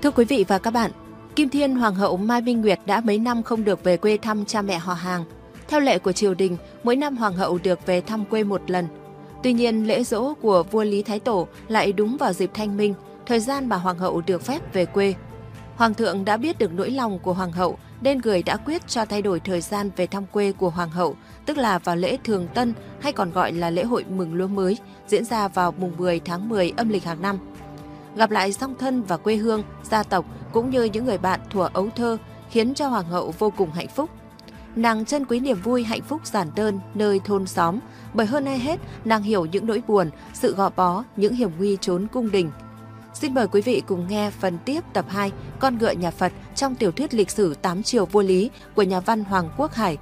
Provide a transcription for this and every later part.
Thưa quý vị và các bạn, Kim Thiên Hoàng hậu Mai Minh Nguyệt đã mấy năm không được về quê thăm cha mẹ họ hàng. Theo lệ của triều đình, mỗi năm Hoàng hậu được về thăm quê một lần. Tuy nhiên, lễ giỗ của vua Lý Thái Tổ lại đúng vào dịp Thanh Minh, thời gian mà Hoàng hậu được phép về quê. Hoàng thượng đã biết được nỗi lòng của Hoàng hậu nên người đã quyết cho thay đổi thời gian về thăm quê của Hoàng hậu, tức là vào lễ Thường Tân hay còn gọi là lễ hội mừng lúa mới, diễn ra vào mùng 10 tháng 10 âm lịch hàng năm. Gặp lại song thân và quê hương, gia tộc cũng như những người bạn thuở ấu thơ khiến cho Hoàng hậu vô cùng hạnh phúc. Nàng trân quý niềm vui hạnh phúc giản đơn nơi thôn xóm, bởi hơn ai hết nàng hiểu những nỗi buồn, sự gò bó, những hiểm nguy trốn cung đình. Xin mời quý vị cùng nghe phần tiếp tập 2 Con ngựa nhà Phật trong tiểu thuyết lịch sử 8 triều vua Lý của nhà văn Hoàng Quốc Hải.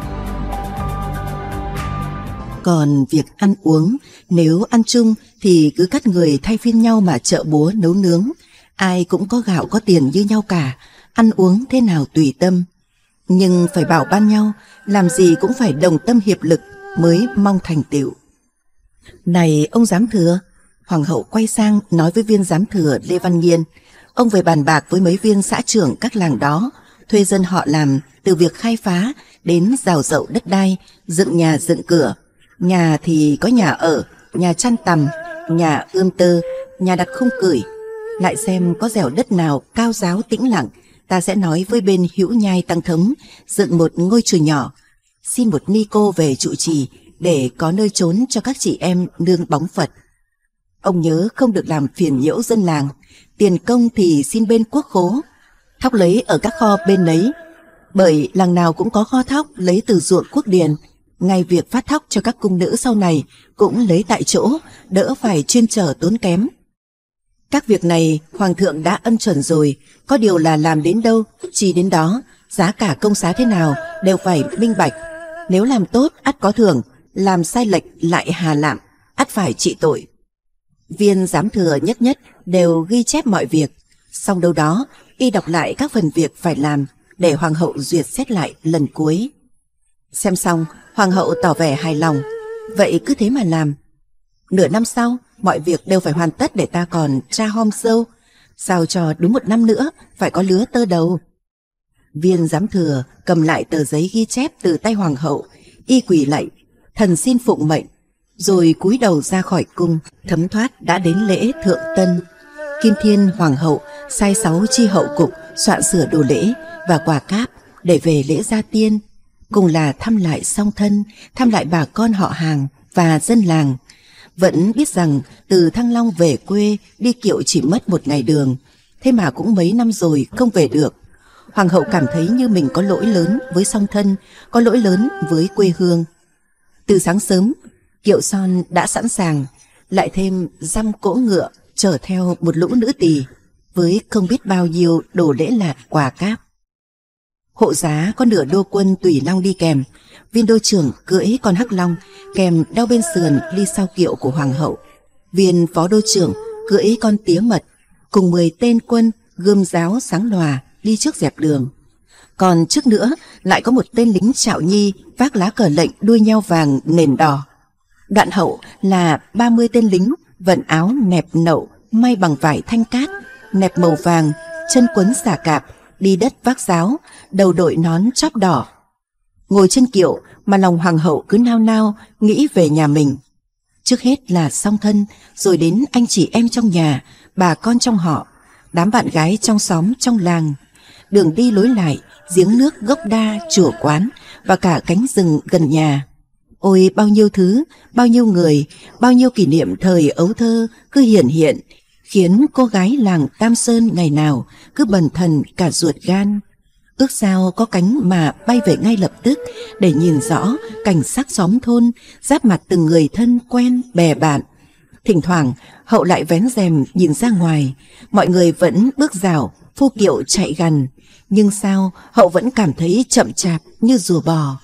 Còn việc ăn uống, nếu ăn chung thì cứ cắt người thay phiên nhau mà trợ búa nấu nướng. Ai cũng có gạo có tiền như nhau cả, ăn uống thế nào tùy tâm. Nhưng phải bảo ban nhau, làm gì cũng phải đồng tâm hiệp lực mới mong thành tựu. Này ông giám thừa, Hoàng hậu quay sang nói với viên giám thừa Lê Văn Nghiên. Ông về bàn bạc với mấy viên xã trưởng các làng đó, thuê dân họ làm từ việc khai phá đến rào rậu đất đai, dựng nhà dựng cửa. Nhà thì có nhà ở, nhà chăn tằm, nhà ươm tơ, nhà đặt khung cửi. Lại xem có dẻo đất nào cao ráo tĩnh lặng, ta sẽ nói với bên Hữu Nhai Tăng Thống dựng một ngôi chùa nhỏ, xin một ni cô về trụ trì để có nơi trốn cho các chị em nương bóng Phật. Ông nhớ không được làm phiền nhiễu dân làng, tiền công thì xin bên quốc khố, thóc lấy ở các kho bên đấy, bởi làng nào cũng có kho thóc lấy từ ruộng quốc điền. Ngay việc phát thóc cho các cung nữ sau này cũng lấy tại chỗ, đỡ phải chuyên trở tốn kém. Các việc này Hoàng thượng đã ân chuẩn rồi, có điều là làm đến đâu, chi đến đó, giá cả công giá thế nào đều phải minh bạch. Nếu làm tốt, ắt có thưởng, làm sai lệch lại hà lạm, ắt phải trị tội. Viên giám thừa nhất nhất đều ghi chép mọi việc, xong đâu đó, y đọc lại các phần việc phải làm để Hoàng hậu duyệt xét lại lần cuối. Xem xong, Hoàng hậu tỏ vẻ hài lòng. Vậy cứ thế mà làm. Nửa năm sau, mọi việc đều phải hoàn tất để ta còn tra hom dâu. Sao cho đúng 1 năm nữa, phải có lứa tơ đầu. Viên giám thừa cầm lại tờ giấy ghi chép từ tay Hoàng hậu, y quỳ lạy, thần xin phụng mệnh, rồi cúi đầu ra khỏi cung. Thấm thoát đã đến lễ Thượng Tân. Kim Thiên Hoàng hậu sai 6 chi hậu cục soạn sửa đồ lễ và quà cáp để về lễ gia tiên, cùng là thăm lại song thân, thăm lại bà con họ hàng và dân làng. Vẫn biết rằng từ Thăng Long về quê đi kiệu chỉ mất 1 ngày đường, thế mà cũng mấy năm rồi không về được. Hoàng hậu cảm thấy như mình có lỗi lớn với song thân, có lỗi lớn với quê hương. Từ sáng sớm, kiệu son đã sẵn sàng, lại thêm dăm cỗ ngựa chở theo một lũ nữ tỳ với không biết bao nhiêu đồ lễ lạt quà cáp. Hộ giá có nửa đô quân tùy long đi kèm, viên đô trưởng cưỡi con hắc long kèm đeo bên sườn đi sau kiệu của Hoàng hậu, viên phó đô trưởng cưỡi con tía mật cùng 10 tên quân gươm giáo sáng lòa đi trước dẹp đường. Còn trước nữa lại có một tên lính Trạo Nhi vác lá cờ lệnh đuôi nheo vàng nền đỏ. Đoạn hậu là 30 tên lính vận áo nẹp nậu may bằng vải thanh cát, nẹp màu vàng, chân quấn xà cạp, đi đất vác giáo, đầu đội nón chóp đỏ. Ngồi trên kiệu mà lòng Hoàng hậu cứ nao nao nghĩ về nhà mình. Trước hết là song thân, rồi đến anh chị em trong nhà, bà con trong họ, đám bạn gái trong xóm trong làng. Đường đi lối lại, giếng nước gốc đa, chùa quán và cả cánh rừng gần nhà. Ôi bao nhiêu thứ, bao nhiêu người, bao nhiêu kỷ niệm thời ấu thơ cứ hiện hiện, khiến cô gái làng Tam Sơn ngày nào cứ bần thần cả ruột gan. Ước sao có cánh mà bay về ngay lập tức để nhìn rõ cảnh sắc xóm thôn, giáp mặt từng người thân quen bè bạn. Thỉnh thoảng hậu lại vén rèm nhìn ra ngoài, mọi người vẫn bước rào, phu kiệu chạy gần, nhưng sao hậu vẫn cảm thấy chậm chạp như rùa bò.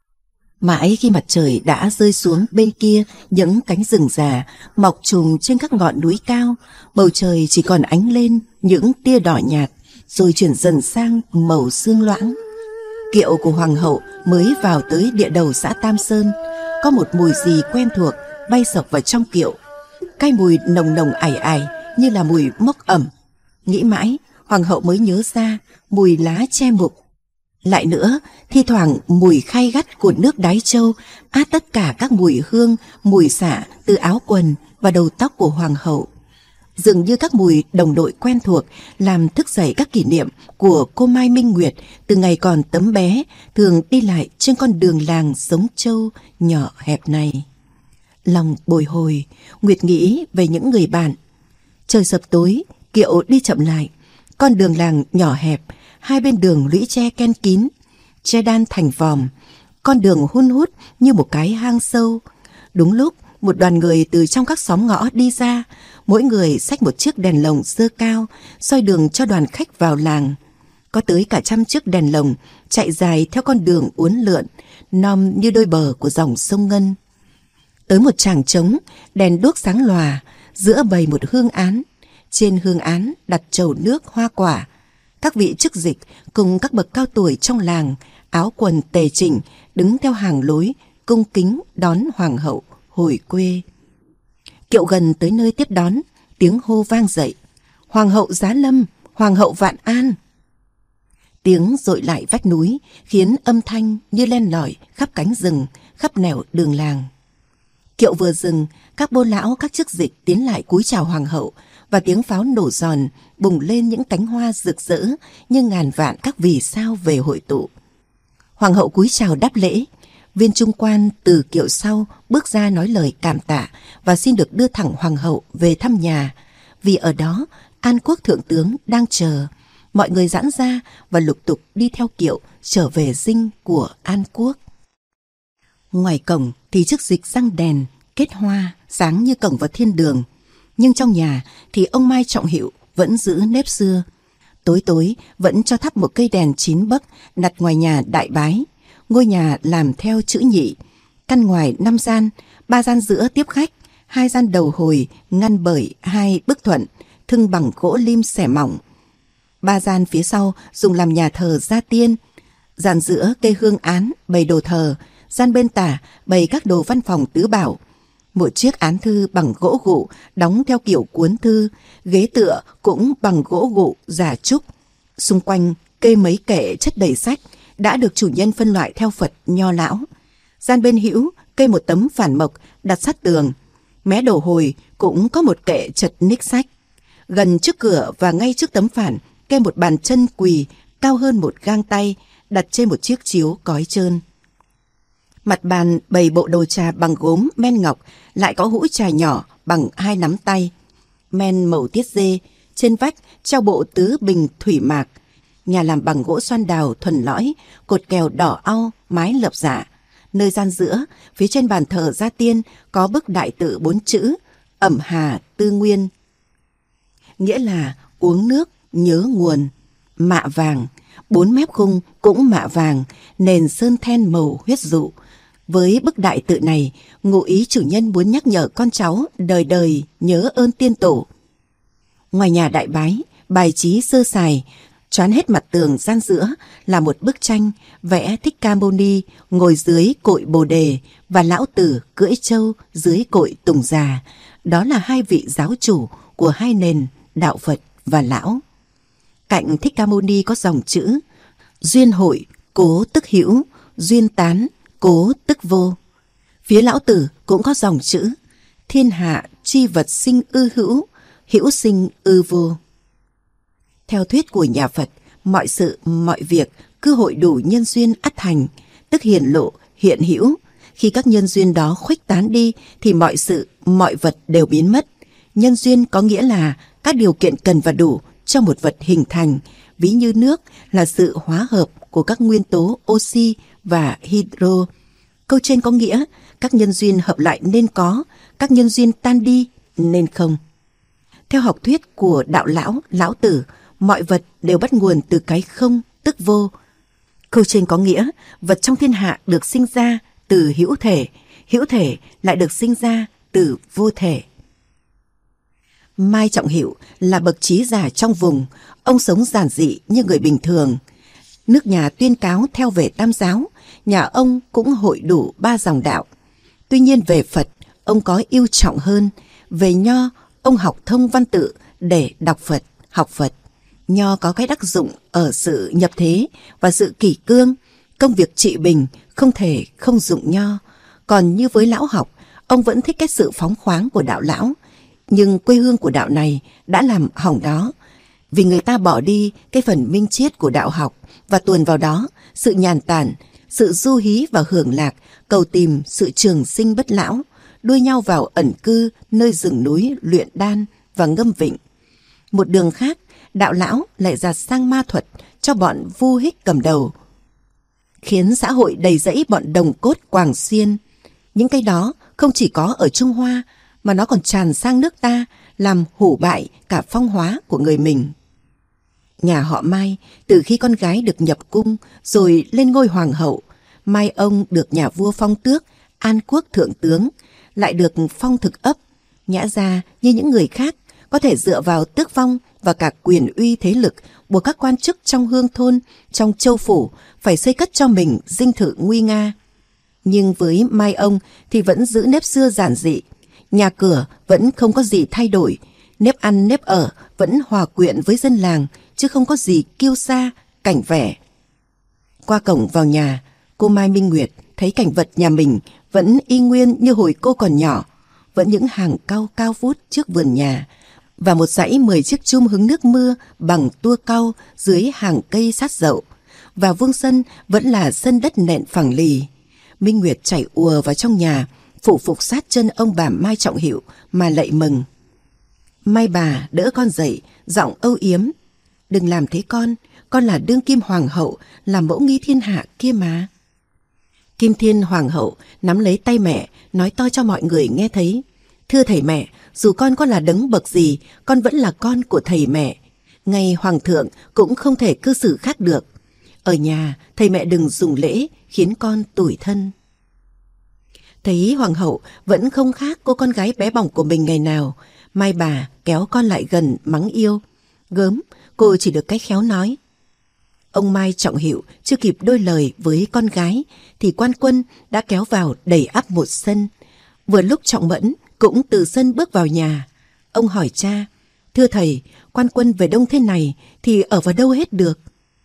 Mãi khi mặt trời đã rơi xuống bên kia những cánh rừng già mọc trùm trên các ngọn núi cao, bầu trời chỉ còn ánh lên những tia đỏ nhạt, rồi chuyển dần sang màu sương loãng. Kiệu của Hoàng hậu mới vào tới địa đầu xã Tam Sơn, có một mùi gì quen thuộc bay sộc vào trong kiệu. Cái mùi nồng nồng ải ải như là mùi mốc ẩm. Nghĩ mãi, hoàng hậu mới nhớ ra mùi lá tre mục. Lại nữa, thi thoảng mùi khai gắt của nước đái trâu át tất cả các mùi hương, mùi xả từ áo quần và đầu tóc của hoàng hậu. Dường như các mùi đồng đội quen thuộc làm thức dậy các kỷ niệm của cô Mai Minh Nguyệt từ ngày còn tấm bé, thường đi lại trên con đường làng Sống Châu nhỏ hẹp này. Lòng bồi hồi, Nguyệt nghĩ về những người bạn. Trời sập tối, Kiệu đi chậm lại. Con đường làng nhỏ hẹp, hai bên đường lũy tre ken kín, tre đan thành vòm. Con đường hun hút như một cái hang sâu. Đúng lúc, một đoàn người từ trong các xóm ngõ đi ra, mỗi người xách một chiếc đèn lồng dơ cao, soi đường cho đoàn khách vào làng. Có tới cả 100 chiếc đèn lồng chạy dài theo con đường uốn lượn, non như đôi bờ của dòng sông Ngân. Tới một tràng trống, đèn đuốc sáng lòa, giữa bày một hương án. Trên hương án đặt chầu nước hoa quả. Các vị chức dịch cùng các bậc cao tuổi trong làng, áo quần tề chỉnh, đứng theo hàng lối, cung kính đón hoàng hậu hồi quê. Kiệu gần tới nơi tiếp đón, tiếng hô vang dậy: "Hoàng hậu giá lâm, hoàng hậu vạn an!" Tiếng dội lại vách núi, khiến âm thanh như len lỏi khắp cánh rừng, khắp nẻo đường làng. Kiệu vừa dừng, các bô lão, các chức dịch tiến lại cúi chào hoàng hậu, và tiếng pháo nổ giòn bùng lên những cánh hoa rực rỡ như ngàn vạn các vì sao về hội tụ. Hoàng hậu cúi chào đáp lễ. Viên trung quan từ kiệu sau bước ra nói lời cảm tạ và xin được đưa thẳng hoàng hậu về thăm nhà, vì ở đó An Quốc thượng tướng đang chờ. Mọi người giãn ra và lục tục đi theo kiệu trở về dinh của An Quốc. Ngoài cổng thì chức dịch răng đèn kết hoa sáng như cổng vào thiên đường, nhưng trong nhà thì ông Mai Trọng Hiệu vẫn giữ nếp xưa. Tối tối vẫn cho thắp một cây đèn 9 bấc đặt ngoài nhà đại bái. Ngôi nhà làm theo chữ nhị, căn ngoài 5 gian, 3 gian giữa tiếp khách, 2 gian đầu hồi ngăn bởi 2 bức thuận, thưng bằng gỗ lim xẻ mỏng. 3 gian phía sau dùng làm nhà thờ gia tiên. Gian giữa cây hương án bày đồ thờ, gian bên tả bày các đồ văn phòng tứ bảo. Một chiếc án thư bằng gỗ gụ đóng theo kiểu cuốn thư, ghế tựa cũng bằng gỗ gụ giả trúc. Xung quanh kê mấy kệ chất đầy sách đã được chủ nhân phân loại theo Phật nho lão. Gian bên hữu kê một tấm phản mộc đặt sát tường. Mé đầu hồi cũng có một kệ chật ních sách. Gần trước cửa và ngay trước tấm phản kê một bàn chân quỳ cao hơn một gang tay, đặt trên một chiếc chiếu cói trơn. Mặt bàn bày bộ đồ trà bằng gốm men ngọc, lại có hũ trà nhỏ bằng 2 nắm tay. Men màu tiết dê, trên vách treo bộ tứ bình thủy mạc. Nhà làm bằng gỗ xoan đào thuần lõi, cột kèo đỏ au, mái lợp dạ. Nơi gian giữa, phía trên bàn thờ gia tiên có bức đại tự 4 chữ: Ẩm Hà Tư Nguyên, nghĩa là uống nước nhớ nguồn. Mạ vàng, 4 mép khung cũng mạ vàng, nền sơn then màu huyết dụ. Với bức đại tự này, ngụ ý chủ nhân muốn nhắc nhở con cháu đời đời nhớ ơn tiên tổ. Ngoài nhà đại bái, bài trí sơ sài, choán hết mặt tường gian giữa là một bức tranh vẽ Thích Ca Mâu Ni ngồi dưới cội Bồ Đề và Lão Tử cưỡi trâu dưới cội Tùng Già. Đó là 2 vị giáo chủ của 2 nền đạo Phật và Lão. Cạnh Thích Ca Mâu Ni có dòng chữ: duyên hội cố tức hữu, duyên tán cố tức vô. Phía Lão Tử cũng có dòng chữ: thiên hạ chi vật sinh ư hữu, hữu sinh ư vô. Theo thuyết của nhà Phật, mọi sự mọi việc cứ hội đủ nhân duyên ắt thành, tức hiển lộ hiện hữu. Khi các nhân duyên đó khuếch tán đi thì mọi sự mọi vật đều biến mất. Nhân duyên có nghĩa là các điều kiện cần và đủ cho một vật hình thành, ví như nước là sự hóa hợp của các nguyên tố oxy và hydro. Câu trên có nghĩa các nhân duyên hợp lại nên có, các nhân duyên tan đi nên không. Theo học thuyết của đạo lão, Lão Tử, mọi vật đều bắt nguồn từ cái không, tức vô. Câu trên có nghĩa vật trong thiên hạ được sinh ra từ hữu thể lại được sinh ra từ vô thể. Mai Trọng Hiệu là bậc trí giả trong vùng. Ông sống giản dị như người bình thường. Nước nhà tuyên cáo theo về Tam giáo, nhà ông cũng hội đủ 3 dòng đạo. Tuy nhiên về Phật, ông có ưu trọng hơn. Về Nho, ông học thông văn tự để đọc Phật, học Phật. Nho có cái đắc dụng ở sự nhập thế và sự kỷ cương. Công việc trị bình không thể không dụng nho. Còn như với lão học, ông vẫn thích cái sự phóng khoáng của đạo lão. Nhưng quê hương của đạo này đã làm hỏng đó, vì người ta bỏ đi cái phần minh triết của đạo học và tuồn vào đó sự nhàn tản, sự du hí và hưởng lạc, cầu tìm sự trường sinh bất lão, đuôi nhau vào ẩn cư nơi rừng núi luyện đan và ngâm vịnh. Một đường khác, đạo lão lại dạt sang ma thuật cho bọn Vu Hích cầm đầu, khiến xã hội đầy rẫy bọn đồng cốt Quảng Xuyên. Những cái đó không chỉ có ở Trung Hoa mà nó còn tràn sang nước ta, làm hủ bại cả phong hóa của người mình. Nhà họ Mai từ khi con gái được nhập cung rồi lên ngôi hoàng hậu, Mai ông được nhà vua phong tước An Quốc thượng tướng, lại được phong thực ấp. Nhã ra như những người khác có thể dựa vào tước phong và cả quyền uy thế lực buộc các quan chức trong hương thôn, trong châu phủ phải xây cất cho mình dinh thự nguy nga. Nhưng với Mai ông thì vẫn giữ nếp xưa giản dị, nhà cửa vẫn không có gì thay đổi, nếp ăn nếp ở vẫn hòa quyện với dân làng, chứ không có gì kiêu sa, cảnh vẻ. Qua cổng vào nhà, cô Mai Minh Nguyệt thấy cảnh vật nhà mình vẫn y nguyên như hồi cô còn nhỏ, vẫn những hàng cau cao vút trước vườn nhà và một dãy 10 chiếc chum hứng nước mưa bằng tua cau dưới hàng cây sát dậu, và vuông sân vẫn là sân đất nện phẳng lì. Minh Nguyệt chạy ùa vào trong nhà, phụ phục sát chân ông bà Mai Trọng Hiệu mà lạy mừng. Mai bà đỡ con dậy, giọng âu yếm: "Đừng làm thế con là đương kim hoàng hậu, là mẫu nghi thiên hạ kia mà." Kim Thiên hoàng hậu nắm lấy tay mẹ, nói to cho mọi người nghe thấy: "Thưa thầy mẹ, dù con có là đấng bậc gì, con vẫn là con của thầy mẹ. Ngay hoàng thượng cũng không thể cư xử khác được. Ở nhà thầy mẹ đừng dùng lễ khiến con tủi thân." Thấy hoàng hậu vẫn không khác cô con gái bé bỏng của mình ngày nào, Mai bà kéo con lại gần mắng yêu. Gớm, cô chỉ được cách khéo nói. Ông Mai Trọng Hiệu chưa kịp đôi lời với con gái thì quan quân đã kéo vào đẩy ắp một sân. Vừa lúc Trọng Mẫn cũng từ sân bước vào nhà. Ông hỏi cha: "Thưa thầy, quan quân về đông thế này thì ở vào đâu hết được?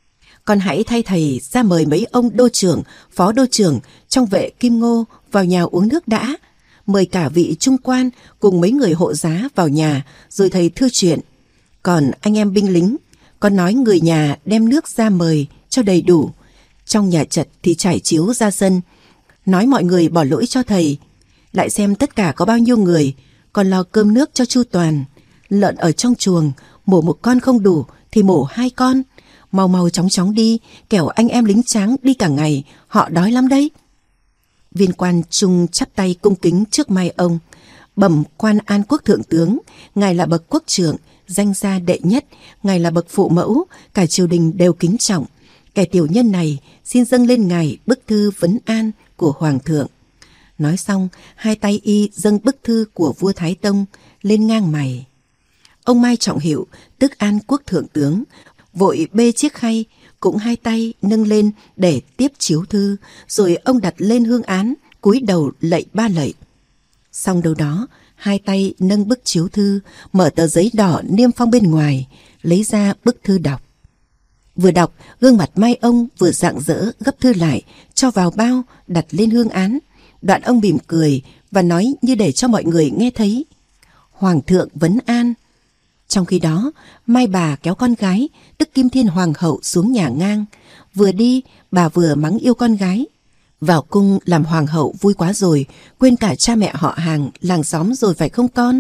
Con hãy thay thầy ra mời mấy ông đô trưởng, phó đô trưởng trong vệ Kim Ngô vào nhà uống nước đã. Mời cả vị trung quan cùng mấy người hộ giá vào nhà rồi thầy thưa chuyện. Còn anh em binh lính, con nói người nhà đem nước ra mời cho đầy đủ. Trong nhà chật thì trải chiếu ra sân. Nói mọi người bỏ lỗi cho thầy. Lại xem tất cả có bao nhiêu người, còn lo cơm nước cho chu toàn. Lợn ở trong chuồng, mổ một con không đủ thì mổ 2 con. Mau mau chóng chóng đi, kẻo anh em lính tráng đi cả ngày, họ đói lắm đấy." Viên quan trung chắp tay cung kính trước Mai ông: "Bẩm quan An Quốc thượng tướng, ngài là bậc quốc trưởng, danh gia đệ nhất, ngài là bậc phụ mẫu, cả triều đình đều kính trọng. Kẻ tiểu nhân này xin dâng lên ngài bức thư vấn an của hoàng thượng." Nói xong, hai tay y dâng bức thư của vua Thái Tông lên ngang mày. Ông Mai Trọng Hiệu, tức An Quốc thượng tướng, vội bê chiếc khay, cũng hai tay nâng lên để tiếp chiếu thư, rồi ông đặt lên hương án, cúi đầu lạy 3 lạy. Xong đâu đó, hai tay nâng bức chiếu thư, mở tờ giấy đỏ niêm phong bên ngoài, lấy ra bức thư đọc. Vừa đọc, gương mặt Mai ông vừa rạng rỡ gấp thư lại, cho vào bao, đặt lên hương án. Đoạn ông mỉm cười và nói như để cho mọi người nghe thấy: "Hoàng thượng vấn an." Trong khi đó, Mai bà kéo con gái, tức Kim Thiên hoàng hậu xuống nhà ngang. Vừa đi, bà vừa mắng yêu con gái: "Vào cung làm hoàng hậu vui quá rồi, quên cả cha mẹ họ hàng, làng xóm rồi phải không con?"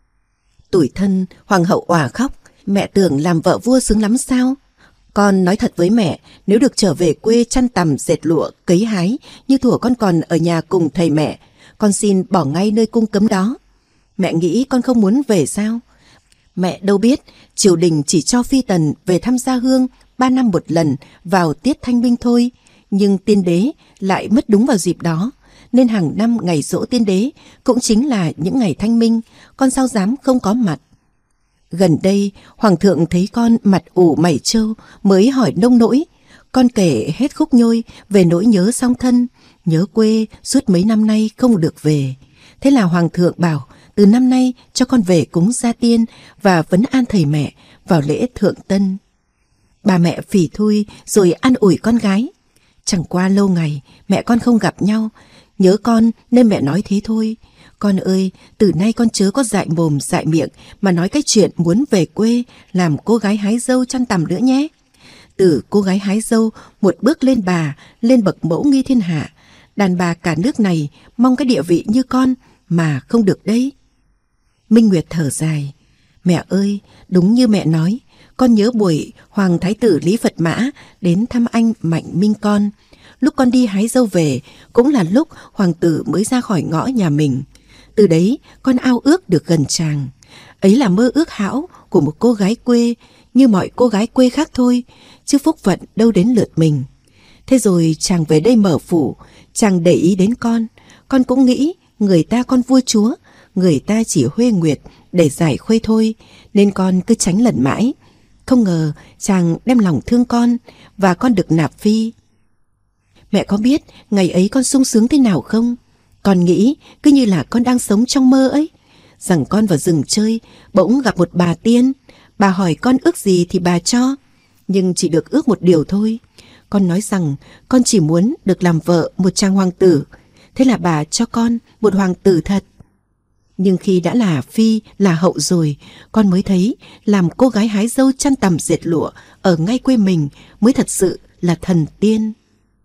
Tủi thân, hoàng hậu òa khóc: "Mẹ tưởng làm vợ vua sướng lắm sao? Con nói thật với mẹ, nếu được trở về quê chăn tằm dệt lụa, cấy hái như thuở con còn ở nhà cùng thầy mẹ, con xin bỏ ngay nơi cung cấm đó. Mẹ nghĩ con không muốn về sao? Mẹ đâu biết, triều đình chỉ cho phi tần về thăm gia hương 3 năm một lần vào tiết thanh minh thôi, nhưng tiên đế lại mất đúng vào dịp đó, nên hàng năm ngày giỗ tiên đế cũng chính là những ngày thanh minh, con sao dám không có mặt. Gần đây, hoàng thượng thấy con mặt ủ mày trâu mới hỏi nông nỗi. Con kể hết khúc nhôi về nỗi nhớ song thân, nhớ quê suốt mấy năm nay không được về. Thế là hoàng thượng bảo từ năm nay cho con về cúng gia tiên và vấn an thầy mẹ vào lễ thượng tân." Bà mẹ phỉ thui rồi an ủi con gái. Chẳng qua lâu ngày mẹ con không gặp nhau, nhớ con nên mẹ nói thế thôi. Con ơi, từ nay con chớ có dại mồm dại miệng mà nói cái chuyện muốn về quê làm cô gái hái dâu chăn tằm nữa nhé. Từ cô gái hái dâu một bước lên bà, lên bậc mẫu nghi thiên hạ. Đàn bà cả nước này mong cái địa vị như con mà không được đấy. Minh Nguyệt thở dài. Mẹ ơi, đúng như mẹ nói, con nhớ buổi Hoàng Thái tử Lý Phật Mã đến thăm anh Mạnh Minh con. Lúc con đi hái dâu về cũng là lúc hoàng tử mới ra khỏi ngõ nhà mình. Từ đấy con ao ước được gần chàng. Ấy là mơ ước hão của một cô gái quê, như mọi cô gái quê khác thôi, chứ phúc phận đâu đến lượt mình. Thế rồi chàng về đây mở phủ, chàng để ý đến con cũng nghĩ người ta con vua chúa, người ta chỉ huê nguyệt để giải khuây thôi, nên con cứ tránh lần mãi. Không ngờ chàng đem lòng thương con và con được nạp phi. Mẹ có biết ngày ấy con sung sướng thế nào không? Con nghĩ cứ như là con đang sống trong mơ ấy. Rằng con vào rừng chơi, bỗng gặp một bà tiên. Bà hỏi con ước gì thì bà cho, nhưng chỉ được ước một điều thôi. Con nói rằng con chỉ muốn được làm vợ một chàng hoàng tử. Thế là bà cho con một hoàng tử thật. Nhưng khi đã là phi, là hậu rồi, con mới thấy làm cô gái hái dâu chăn tằm dệt lụa ở ngay quê mình mới thật sự là thần tiên.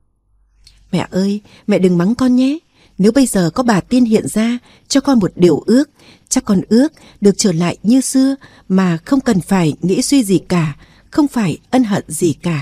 Mẹ ơi, mẹ đừng mắng con nhé. Nếu bây giờ có bà tiên hiện ra cho con một điều ước, chắc con ước được trở lại như xưa mà không cần phải nghĩ suy gì cả, không phải ân hận gì cả.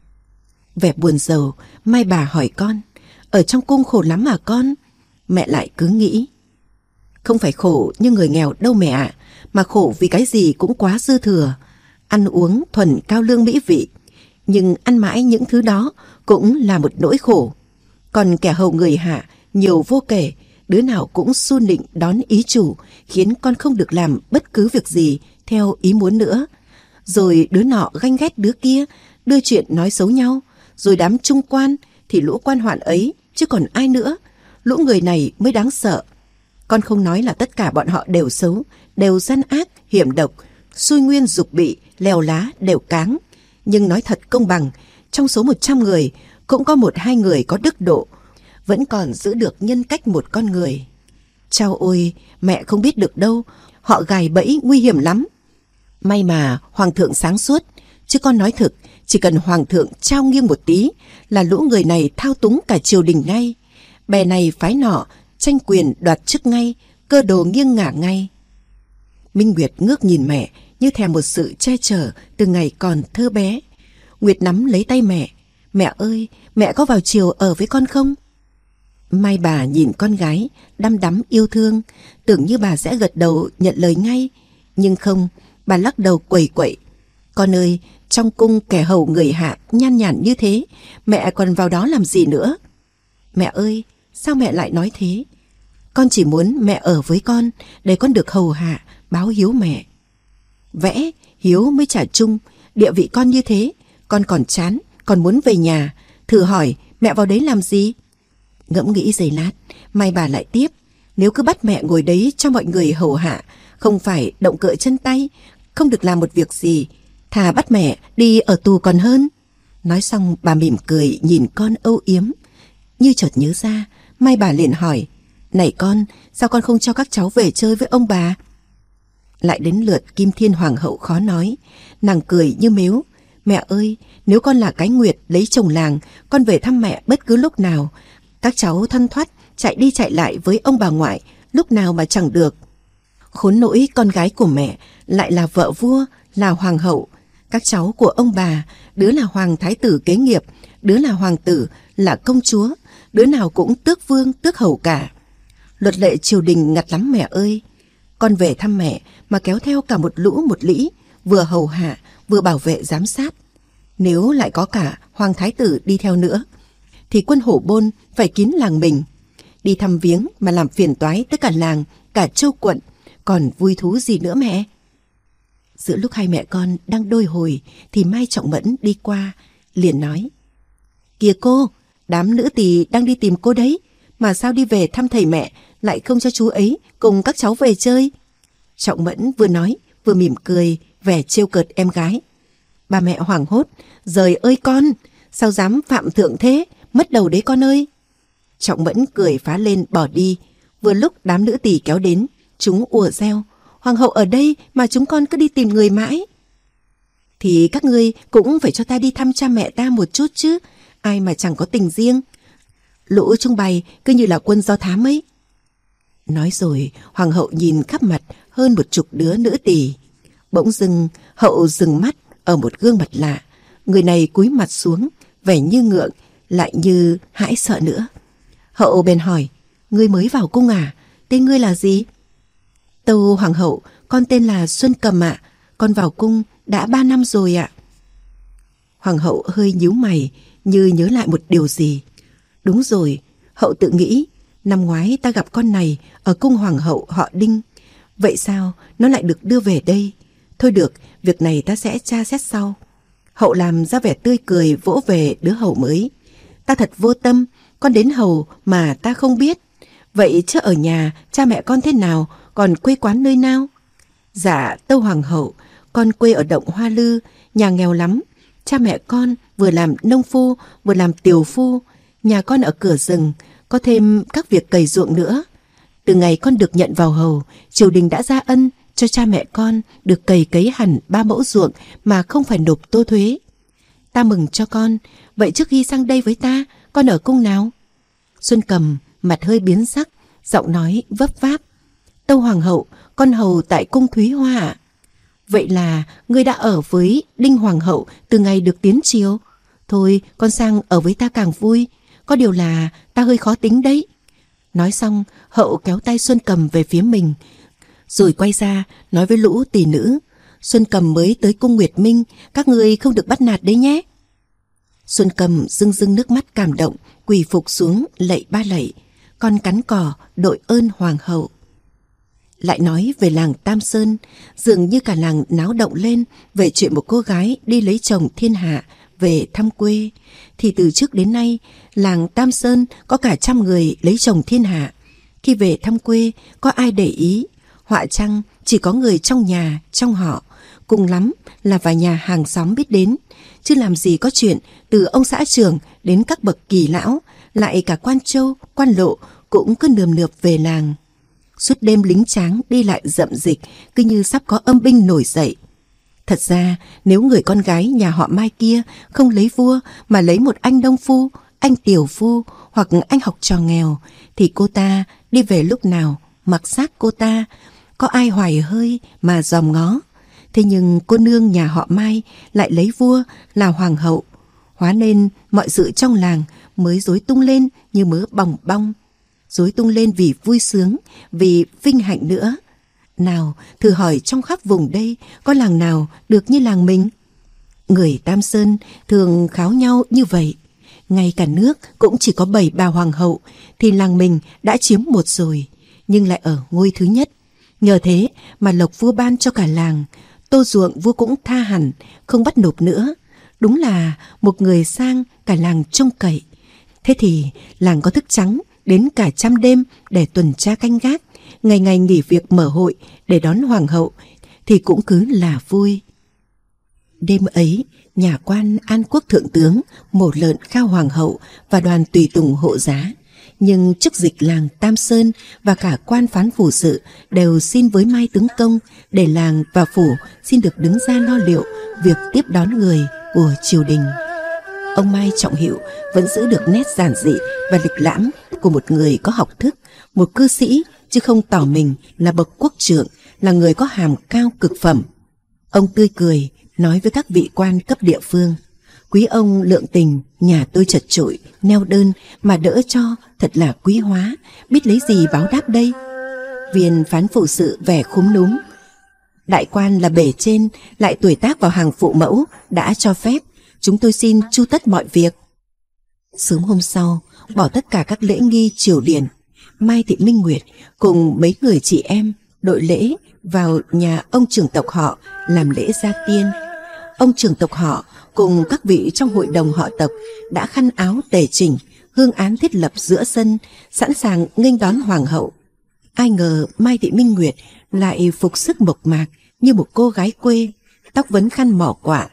Vẻ buồn rầu, Mai bà hỏi con, ở trong cung khổ lắm mà con? Mẹ lại cứ nghĩ, không phải khổ như người nghèo đâu mẹ ạ, mà khổ vì cái gì cũng quá dư thừa. Ăn uống thuần cao lương mỹ vị, nhưng ăn mãi những thứ đó cũng là một nỗi khổ. Còn kẻ hầu người hạ nhiều vô kể, đứa nào cũng su nịnh đón ý chủ, khiến con không được làm bất cứ việc gì theo ý muốn nữa. Rồi đứa nọ ganh ghét đứa kia, đưa chuyện nói xấu nhau. Rồi đám trung quan thì lũ quan hoạn ấy, chứ còn ai nữa. Lũ người này mới đáng sợ. Con không nói là tất cả bọn họ đều xấu, đều gian ác, hiểm độc, xui nguyên dục bị, lèo lá, đều cáng. Nhưng nói thật công bằng, trong số 100 người cũng có 1-2 người có đức độ, vẫn còn giữ được nhân cách một con người. Chao ôi, mẹ không biết được đâu, họ gài bẫy nguy hiểm lắm. May mà hoàng thượng sáng suốt, chứ con nói thực, chỉ cần hoàng thượng trao nghiêng một tí là lũ người này thao túng cả triều đình ngay. Bè này phái nọ, tranh quyền đoạt chức ngay, cơ đồ nghiêng ngả ngay. Minh Nguyệt ngước nhìn mẹ như thèm một sự che chở từ ngày còn thơ bé. Nguyệt nắm lấy tay mẹ. Mẹ ơi, mẹ có vào triều ở với con không? Mai bà nhìn con gái đăm đắm yêu thương, tưởng như bà sẽ gật đầu nhận lời ngay. Nhưng không, bà lắc đầu quẩy quậy. Con ơi, trong cung kẻ hầu người hạ nhan nhản như thế, mẹ còn vào đó làm gì nữa? Mẹ ơi, sao mẹ lại nói thế? Con chỉ muốn mẹ ở với con để con được hầu hạ, báo hiếu mẹ. Vẽ, hiếu mới trả chung, địa vị con như thế, con còn chán, còn muốn về nhà. Thử hỏi mẹ vào đấy làm gì? Ngẫm nghĩ giây lát, Mai bà lại tiếp. Nếu cứ bắt mẹ ngồi đấy cho mọi người hầu hạ, không phải động cựa chân tay, không được làm một việc gì, thà bắt mẹ đi ở tù còn hơn. Nói xong bà mỉm cười nhìn con âu yếm. Như chợt nhớ ra, Mai bà liền hỏi, này con, sao con không cho các cháu về chơi với ông bà? Lại đến lượt Kim Thiên Hoàng hậu khó nói. Nàng cười như mếu. Mẹ ơi, nếu con là cái Nguyệt lấy chồng làng, con về thăm mẹ bất cứ lúc nào. Các cháu thân thoắt chạy đi chạy lại với ông bà ngoại, lúc nào mà chẳng được. Khốn nỗi con gái của mẹ lại là vợ vua, là hoàng hậu. Các cháu của ông bà, đứa là hoàng thái tử kế nghiệp, đứa là hoàng tử, là công chúa, đứa nào cũng tước vương, tước hầu cả. Luật lệ triều đình ngặt lắm mẹ ơi. Con về thăm mẹ mà kéo theo cả một lũ một lĩ, vừa hầu hạ, vừa bảo vệ giám sát. Nếu lại có cả hoàng thái tử đi theo nữa, thì quân hổ bôn phải kín làng mình. Đi thăm viếng mà làm phiền toái tất cả làng, cả châu quận, còn vui thú gì nữa mẹ? Giữa lúc hai mẹ con đang đôi hồi thì Mai Trọng Mẫn đi qua, liền nói: Kìa cô, đám nữ tỳ đang đi tìm cô đấy, mà sao đi về thăm thầy mẹ lại không cho chú ấy cùng các cháu về chơi? Trọng Mẫn vừa nói vừa mỉm cười, vẻ trêu cợt em gái. Bà mẹ hoảng hốt: "Giời ơi con, sao dám phạm thượng thế, mất đầu đấy con ơi." Trọng Mẫn cười phá lên bỏ đi. Vừa lúc đám nữ tỳ kéo đến, chúng ùa reo: "Hoàng hậu ở đây mà chúng con cứ đi tìm người mãi." "Thì các ngươi cũng phải cho ta đi thăm cha mẹ ta một chút chứ, ai mà chẳng có tình riêng. Lũ chúng bày cứ như là quân do thám ấy." Nói rồi hoàng hậu nhìn khắp mặt hơn 10 đứa nữ tỳ. Bỗng dưng hậu dừng mắt ở một gương mặt lạ. Người này cúi mặt xuống, vẻ như ngượng lại như hãi sợ nữa. Hậu bèn hỏi: "Ngươi mới vào cung à? Tên ngươi là gì?" "Tâu hoàng hậu, con tên là Xuân Cầm ạ. Con vào cung đã 3 năm rồi ạ." Hoàng hậu hơi nhíu mày như nhớ lại một điều gì. Đúng rồi, hậu tự nghĩ, năm ngoái ta gặp con này ở cung hoàng hậu họ Đinh. Vậy sao nó lại được đưa về đây? Thôi được, việc này ta sẽ tra xét sau. Hậu làm ra vẻ tươi cười vỗ về đứa hầu mới. "Ta thật vô tâm, con đến hầu mà ta không biết. Vậy chứ ở nhà cha mẹ con thế nào, còn quê quán nơi nào?" "Dạ tâu hoàng hậu, con quê ở Động Hoa Lư, nhà nghèo lắm. Cha mẹ con vừa làm nông phu vừa làm tiều phu. Nhà con ở cửa rừng, có thêm các việc cày ruộng nữa. Từ ngày con được nhận vào hầu, triều đình đã ra ân cho cha mẹ con được cày cấy hẳn 3 mẫu ruộng mà không phải nộp tô thuế. Ta mừng cho con. Vậy trước khi sang đây với ta, con ở cung nào?" Xuân Cầm mặt hơi biến sắc, giọng nói vấp váp: "Tâu hoàng hậu, con hầu tại cung Thúy Hoa ạ." "Vậy là ngươi đã ở với Đinh hoàng hậu từ ngày được tiến triều? Thôi con sang ở với ta càng vui. Có điều là ta hơi khó tính đấy." Nói xong hậu kéo tay Xuân Cầm về phía mình, rồi quay ra nói với lũ tỳ nữ: "Xuân Cầm mới tới cung Nguyệt Minh, các ngươi không được bắt nạt đấy nhé." Xuân Cầm rưng rưng nước mắt cảm động, quỳ phục xuống lạy 3 lạy: "Con cắn cỏ đội ơn hoàng hậu." Lại nói về làng Tam Sơn, dường như cả làng náo động lên về chuyện một cô gái đi lấy chồng thiên hạ về thăm quê. Thì từ trước đến nay, làng Tam Sơn có cả 100 người lấy chồng thiên hạ. Khi về thăm quê, có ai để ý? Họa chăng chỉ có người trong nhà, trong họ, cùng lắm là vài nhà hàng xóm biết đến. Chứ làm gì có chuyện từ ông xã trưởng đến các bậc kỳ lão, lại cả quan châu, quan lộ cũng cứ nườm nượp về làng. Suốt đêm lính tráng đi lại rậm dịch, cứ như sắp có âm binh nổi dậy. Thật ra nếu người con gái nhà họ Mai kia không lấy vua mà lấy một anh nông phu, anh tiểu phu hoặc anh học trò nghèo, thì cô ta đi về lúc nào mặc xác cô ta, có ai hoài hơi mà dòm ngó. Thế nhưng cô nương nhà họ Mai lại lấy vua là hoàng hậu, hóa nên mọi sự trong làng mới rối tung lên như mớ bòng bong. Rối tung lên vì vui sướng, vì vinh hạnh nữa. Nào thử hỏi trong khắp vùng đây có làng nào được như làng mình? Người Tam Sơn thường kháo nhau như vậy. Ngay cả nước cũng chỉ có 7 bà hoàng hậu, thì làng mình đã chiếm 1 rồi, nhưng lại ở ngôi thứ nhất. Nhờ thế mà lộc vua ban cho cả làng, tô ruộng vua cũng tha hẳn, không bắt nộp nữa. Đúng là một người sang cả làng trông cậy. Thế thì làng có thức trắng đến cả 100 đêm để tuần tra canh gác, ngày ngày nghỉ việc mở hội để đón hoàng hậu, thì cũng cứ là vui. Đêm ấy, nhà quan An Quốc thượng tướng mổ lợn khao hoàng hậu và đoàn tùy tùng hộ giá. Nhưng chức dịch làng Tam Sơn và cả quan phán phủ sự đều xin với Mai tướng công để làng và phủ xin được đứng ra lo liệu việc tiếp đón người của triều đình. Ông Mai Trọng Hiệu vẫn giữ được nét giản dị và lịch lãm của một người có học thức, một cư sĩ, chứ không tỏ mình là bậc quốc trưởng, là người có hàm cao cực phẩm. Ông tươi cười nói với các vị quan cấp địa phương: "Quý ông lượng tình, nhà tôi chật chội, neo đơn mà đỡ cho, thật là quý hóa, biết lấy gì báo đáp đây?" Viên phán phụ sự vẻ khúm núm: "Đại quan là bề trên, lại tuổi tác vào hàng phụ mẫu, đã cho phép, chúng tôi xin chu tất mọi việc." Sớm hôm sau, bỏ tất cả các lễ nghi triều điển, Mai Thị Minh Nguyệt cùng mấy người chị em đội lễ vào nhà ông trưởng tộc họ làm lễ gia tiên. Ông trưởng tộc họ cùng các vị trong hội đồng họ tộc đã khăn áo tề chỉnh, hương án thiết lập giữa sân, sẵn sàng nghênh đón hoàng hậu. Ai ngờ Mai Thị Minh Nguyệt lại phục sức mộc mạc như một cô gái quê, tóc vấn khăn mỏ quạ,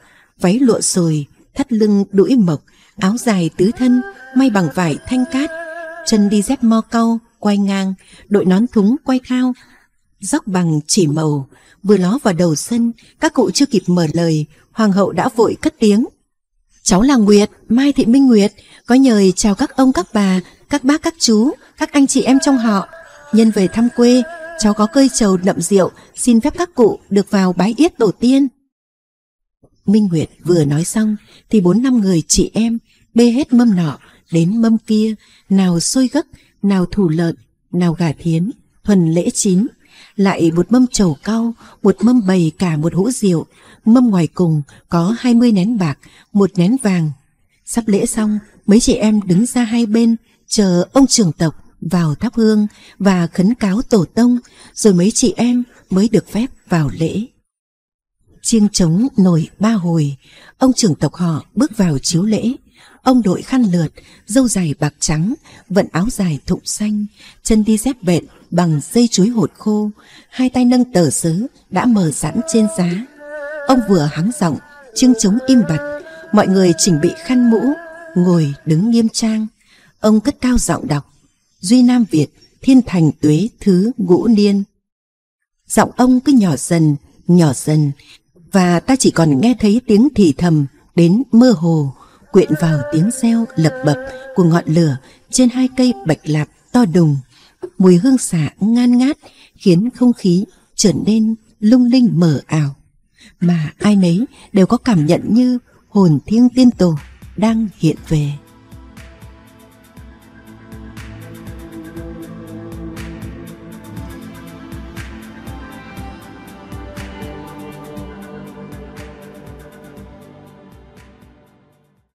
váy lụa sồi, thắt lưng đũi mộc, áo dài tứ thân may bằng vải thanh cát, chân đi dép mo cau quay ngang, đội nón thúng quay thao, dóc bằng chỉ màu. Vừa ló vào đầu sân, các cụ chưa kịp mở lời, hoàng hậu đã vội cất tiếng: cháu là Nguyệt, Mai Thị Minh Nguyệt, có nhời chào các ông các bà, các bác các chú, các anh chị em trong họ. Nhân về thăm quê, cháu có cơi trầu đậm rượu, xin phép các cụ được vào bái yết tổ tiên. Minh Nguyệt vừa nói xong thì 4-5 người chị em bê hết mâm nọ đến mâm kia, nào xôi gấc, nào thủ lợn, nào gà thiến, thuần lễ chín, lại một mâm trầu cau, một mâm bày cả một hũ rượu, mâm ngoài cùng có 20 nén bạc, 1 nén vàng. Sắp lễ xong, mấy chị em đứng ra hai bên chờ ông trưởng tộc vào thắp hương và khấn cáo tổ tông, rồi mấy chị em mới được phép vào lễ. Chiêng trống nổi 3 hồi, ông trưởng tộc họ bước vào chiếu lễ. Ông đội khăn lượt, râu dài bạc trắng, vận áo dài thụng xanh, chân đi dép bện bằng dây chuối hột khô, hai tay nâng tờ sớ đã mở sẵn trên giá. Ông vừa hắng giọng, chiêng trống im bặt, mọi người chỉnh bị khăn mũ, ngồi đứng nghiêm trang. Ông cất cao giọng đọc: Duy Nam Việt, thiên thành tuế thứ ngũ niên. Giọng ông cứ nhỏ dần, và ta chỉ còn nghe thấy tiếng thì thầm đến mơ hồ, quyện vào tiếng reo lập bập của ngọn lửa trên 2 cây bạch lạp to đùng. Mùi hương xả ngan ngát khiến không khí trở nên lung linh mờ ảo, mà ai nấy đều có cảm nhận như hồn thiêng tiên tổ đang hiện về.